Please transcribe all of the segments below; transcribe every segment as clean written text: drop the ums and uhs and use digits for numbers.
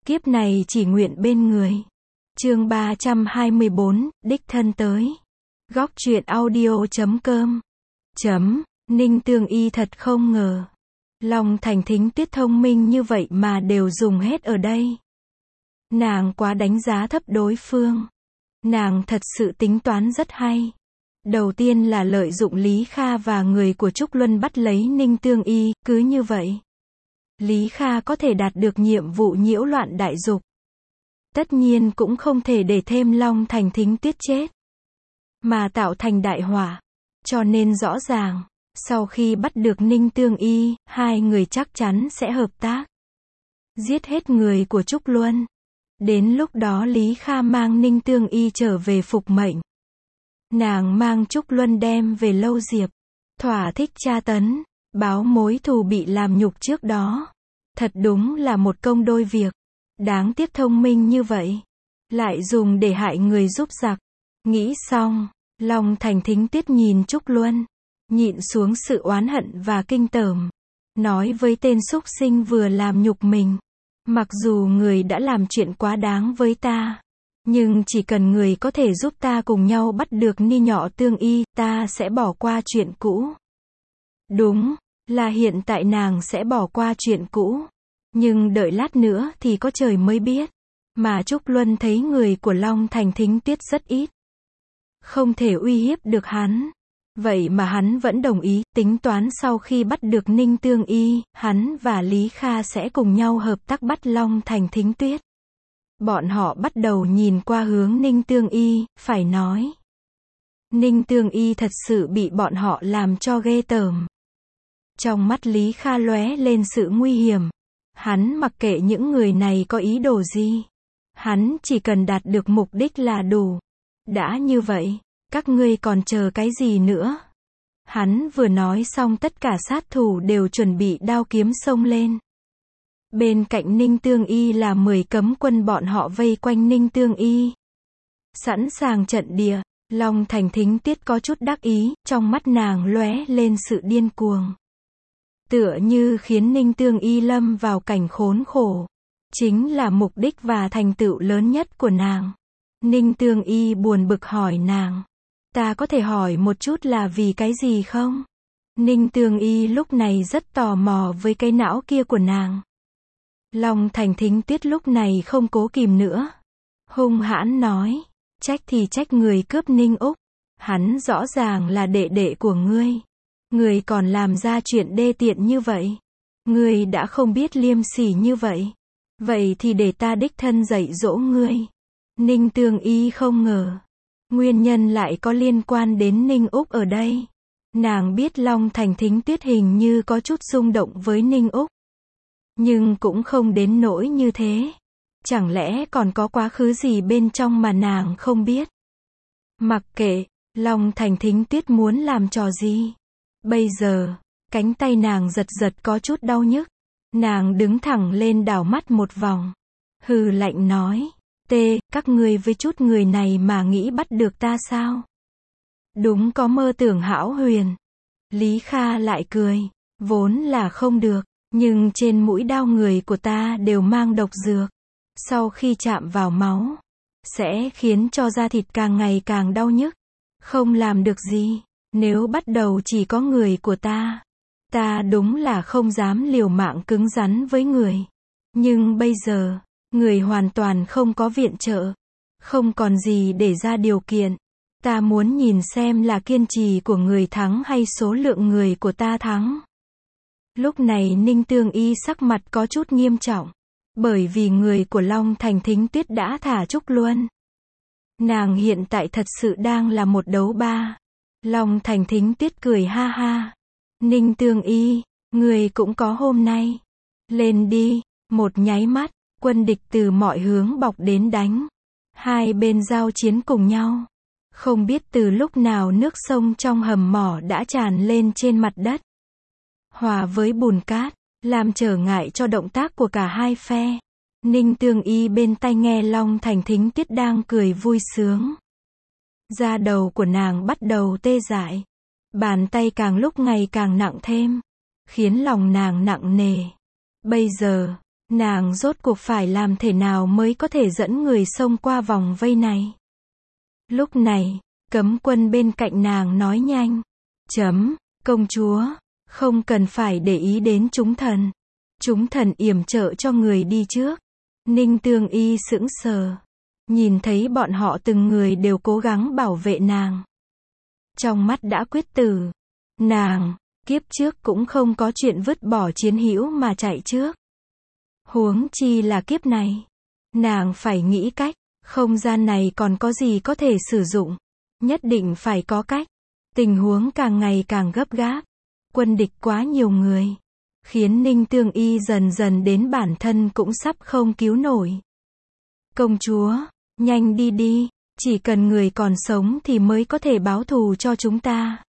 Kiếp này chỉ nguyện bên người. Chương 324, đích thân tới. Góc truyện audio.com. Ninh Tương Y thật không ngờ. Long Thành Thính Tuyết thông minh như vậy mà đều dùng hết ở đây. Nàng quá đánh giá thấp đối phương. Nàng thật sự tính toán rất hay. Đầu tiên là lợi dụng Lý Kha và người của Trúc Luân bắt lấy Ninh Tương Y, cứ như vậy. Lý Kha có thể đạt được nhiệm vụ nhiễu loạn đại dục. Tất nhiên cũng không thể để thêm Long Thành Thính Tuyết chết, mà tạo thành đại họa. Cho nên rõ ràng, sau khi bắt được Ninh Tương Y, hai người chắc chắn sẽ hợp tác. Giết hết người của Trúc Luân. Đến lúc đó Lý Kha mang Ninh Tương Y trở về phục mệnh. Nàng mang Trúc Luân đem về Lâu Diệp. Thỏa thích tra tấn, báo mối thù bị làm nhục trước đó. Thật đúng là một công đôi việc. Đáng tiếc thông minh như vậy, lại dùng để hại người giúp giặc. Nghĩ xong, Long Thành Thính Tuyết nhìn Trúc Luân, nhịn xuống sự oán hận và kinh tởm. Nói với tên súc sinh vừa làm nhục mình. Mặc dù người đã làm chuyện quá đáng với ta, nhưng chỉ cần người có thể giúp ta cùng nhau bắt được Ni Nhọ Tương Y, ta sẽ bỏ qua chuyện cũ. Đúng, là hiện tại nàng sẽ bỏ qua chuyện cũ. Nhưng đợi lát nữa thì có trời mới biết. Mà Trúc Luân thấy người của Long Thành Thính Tuyết rất ít. Không thể uy hiếp được hắn. Vậy mà hắn vẫn đồng ý, tính toán sau khi bắt được Ninh Tương Y, hắn và Lý Kha sẽ cùng nhau hợp tác bắt Long Thành Thính Tuyết. Bọn họ bắt đầu nhìn qua hướng Ninh Tương Y, phải nói. Ninh Tương Y thật sự bị bọn họ làm cho ghê tởm. Trong mắt Lý Kha lóe lên sự nguy hiểm. Hắn mặc kệ những người này có ý đồ gì. Hắn chỉ cần đạt được mục đích là đủ. Đã như vậy, các ngươi còn chờ cái gì nữa? Hắn vừa nói xong tất cả sát thủ đều chuẩn bị đao kiếm xông lên. Bên cạnh Ninh Tương Y là 10 cấm quân bọn họ vây quanh Ninh Tương Y. Sẵn sàng trận địa. Long Thành Thính Tuyết có chút đắc ý, trong mắt nàng lóe lên sự điên cuồng. Tựa như khiến Ninh Tương Y lâm vào cảnh khốn khổ. Chính là mục đích và thành tựu lớn nhất của nàng. Ninh Tương Y buồn bực hỏi nàng. Ta có thể hỏi một chút là vì cái gì không? Ninh Tương Y lúc này rất tò mò với cái não kia của nàng. Long Thành Thính Tuyết lúc này không cố kìm nữa. Hung hãn nói. Trách thì trách người cướp Ninh Úc. Hắn rõ ràng là đệ đệ của ngươi. Ngươi còn làm ra chuyện đê tiện như vậy. Ngươi đã không biết liêm sỉ như vậy. Vậy thì để ta đích thân dạy dỗ ngươi. Ninh Tương Y không ngờ. Nguyên nhân lại có liên quan đến Ninh Úc ở đây. Nàng biết Long Thành Thính Tuyết hình như có chút xung động với Ninh Úc. Nhưng cũng không đến nỗi như thế. Chẳng lẽ còn có quá khứ gì bên trong mà nàng không biết. Mặc kệ, Long Thành Thính Tuyết muốn làm trò gì. Bây giờ, cánh tay nàng giật giật có chút đau nhức. Nàng đứng thẳng lên đảo mắt một vòng. Hừ lạnh nói. Các ngươi với chút người này mà nghĩ bắt được ta sao? Đúng có mơ tưởng hão huyền. Lý Kha lại cười. Vốn là không được, nhưng trên mũi đao người của ta đều mang độc dược. Sau khi chạm vào máu, sẽ khiến cho da thịt càng ngày càng đau nhức. Không làm được gì. Nếu bắt đầu chỉ có người của ta đúng là không dám liều mạng cứng rắn với người. Nhưng bây giờ, người hoàn toàn không có viện trợ. Không còn gì để ra điều kiện. Ta muốn nhìn xem là kiên trì của người thắng hay số lượng người của ta thắng. Lúc này Ninh Tương Y sắc mặt có chút nghiêm trọng. Bởi vì người của Long Thành Thính Tuyết đã thả Trúc Luân. Nàng hiện tại thật sự đang là một đấu ba. Long Thành Thính Tuyết cười ha ha. Ninh Tương Y, người cũng có hôm nay. Lên đi. Một nháy mắt, quân địch từ mọi hướng bọc đến đánh. Hai bên giao chiến cùng nhau. Không biết từ lúc nào nước sông trong hầm mỏ đã tràn lên trên mặt đất. Hòa với bùn cát, làm trở ngại cho động tác của cả hai phe. Ninh Tương Y bên tai nghe Long Thành Thính Tuyết đang cười vui sướng. Da đầu của nàng bắt đầu tê dại. Bàn tay càng lúc ngày càng nặng thêm. Khiến lòng nàng nặng nề. Bây giờ, Nàng rốt cuộc phải làm thế nào mới có thể dẫn người xông qua vòng vây này? Lúc này, cấm quân bên cạnh nàng nói nhanh. Công chúa, không cần phải để ý đến chúng thần. Chúng thần yểm trợ cho người đi trước. Ninh Tương Y sững sờ. Nhìn thấy bọn họ từng người đều cố gắng bảo vệ nàng. Trong mắt đã quyết tử. Nàng, kiếp trước cũng không có chuyện vứt bỏ chiến hữu mà chạy trước. Huống chi là kiếp này. Nàng phải nghĩ cách, không gian này còn có gì có thể sử dụng. Nhất định phải có cách. Tình huống càng ngày càng gấp gáp. Quân địch quá nhiều người. Khiến Ninh Tương Y dần dần đến bản thân cũng sắp không cứu nổi. Công chúa, nhanh đi đi, chỉ cần người còn sống thì mới có thể báo thù cho chúng ta.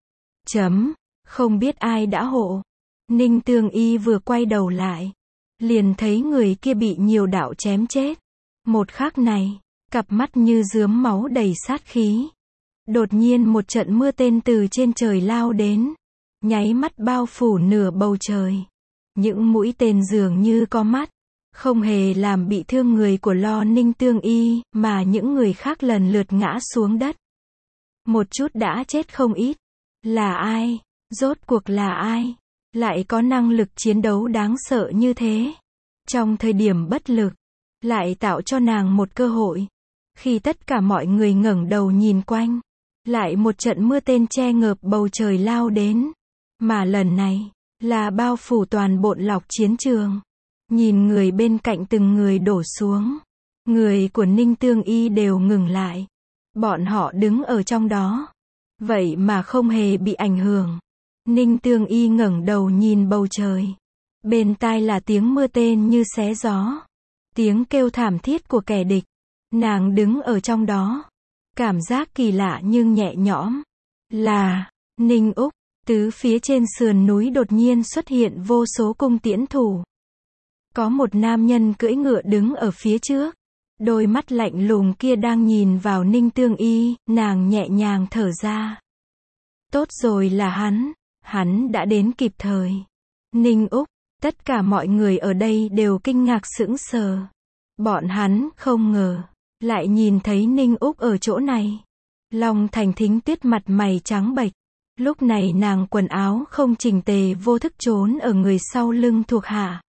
Không biết ai đã hộ. Ninh Tương Y vừa quay đầu lại. Liền thấy người kia bị nhiều đạo chém chết. Một khắc này, cặp mắt như rướm máu đầy sát khí. Đột nhiên một trận mưa tên từ trên trời lao đến. Nháy mắt bao phủ nửa bầu trời. Những mũi tên dường như có mắt. Không hề làm bị thương người của Lo Ninh Tương Y, mà những người khác lần lượt ngã xuống đất. Một chút đã chết không ít. Là ai? Rốt cuộc là ai? Lại có năng lực chiến đấu đáng sợ như thế. Trong thời điểm bất lực, lại tạo cho nàng một cơ hội. Khi tất cả mọi người ngẩng đầu nhìn quanh, lại một trận mưa tên che ngợp bầu trời lao đến. Mà lần này, là bao phủ toàn bộn lọc chiến trường. Nhìn người bên cạnh từng người đổ xuống. Người của Ninh Tương Y đều ngừng lại. Bọn họ đứng ở trong đó. Vậy mà không hề bị ảnh hưởng. Ninh Tương Y ngẩng đầu nhìn bầu trời. Bên tai là tiếng mưa tên như xé gió. Tiếng kêu thảm thiết của kẻ địch. Nàng đứng ở trong đó. Cảm giác kỳ lạ nhưng nhẹ nhõm. Là Ninh Úc. Tứ phía trên sườn núi đột nhiên xuất hiện vô số cung tiễn thủ. Có một nam nhân cưỡi ngựa đứng ở phía trước. Đôi mắt lạnh lùng kia đang nhìn vào Ninh Tương Y, nàng nhẹ nhàng thở ra. Tốt rồi là hắn đã đến kịp thời. Ninh Úc, tất cả mọi người ở đây đều kinh ngạc sững sờ. Bọn hắn không ngờ, lại nhìn thấy Ninh Úc ở chỗ này. Long Thành Thính Tuyết mặt mày trắng bệch. Lúc này nàng quần áo không chỉnh tề vô thức trốn ở người sau lưng thuộc hạ.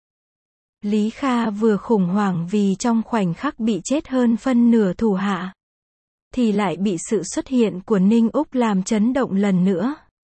Lý Kha vừa khủng hoảng vì trong khoảnh khắc bị chết hơn phân nửa thủ hạ. Thì lại bị sự xuất hiện của Ninh Úc làm chấn động lần nữa.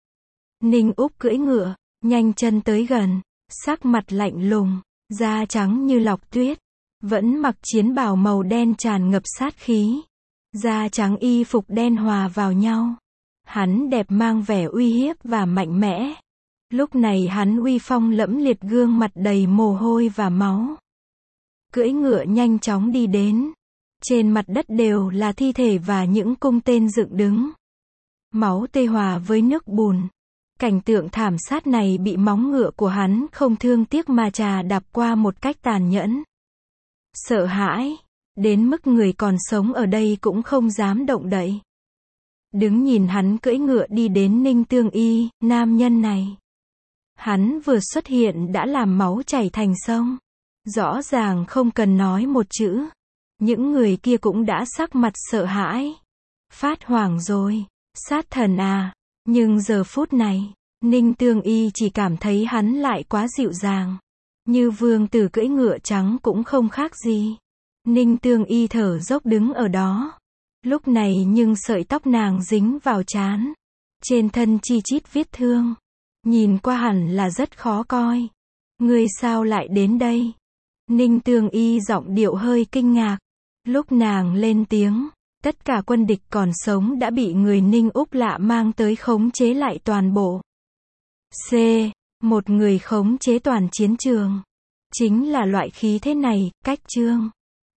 Ninh Úc cưỡi ngựa, nhanh chân tới gần, sắc mặt lạnh lùng, da trắng như lọc tuyết. Vẫn mặc chiến bào màu đen tràn ngập sát khí. Da trắng y phục đen hòa vào nhau. Hắn đẹp mang vẻ uy hiếp và mạnh mẽ. Lúc này hắn uy phong lẫm liệt gương mặt đầy mồ hôi và máu. Cưỡi ngựa nhanh chóng đi đến. Trên mặt đất đều là thi thể và những cung tên dựng đứng. Máu tê hòa với nước bùn. Cảnh tượng thảm sát này bị móng ngựa của hắn không thương tiếc mà chà đạp qua một cách tàn nhẫn. Sợ hãi, đến mức người còn sống ở đây cũng không dám động đậy. Đứng nhìn hắn cưỡi ngựa đi đến Ninh Tương Y, nam nhân này. Hắn vừa xuất hiện đã làm máu chảy thành sông. Rõ ràng không cần nói một chữ. Những người kia cũng đã sắc mặt sợ hãi. Phát hoảng rồi. Sát thần à. Nhưng giờ phút này, Ninh Tương Y chỉ cảm thấy hắn lại quá dịu dàng. Như vương tử cưỡi ngựa trắng cũng không khác gì. Ninh Tương Y thở dốc đứng ở đó. Lúc này nhưng sợi tóc nàng dính vào trán. Trên thân chi chít vết thương. Nhìn qua hẳn là rất khó coi. Ngươi sao lại đến đây? Ninh Tương Y giọng điệu hơi kinh ngạc. Lúc nàng lên tiếng, tất cả quân địch còn sống đã bị người Ninh Úc lạ mang tới khống chế lại toàn bộ. C. Một người khống chế toàn chiến trường. Chính là loại khí thế này, cách chương.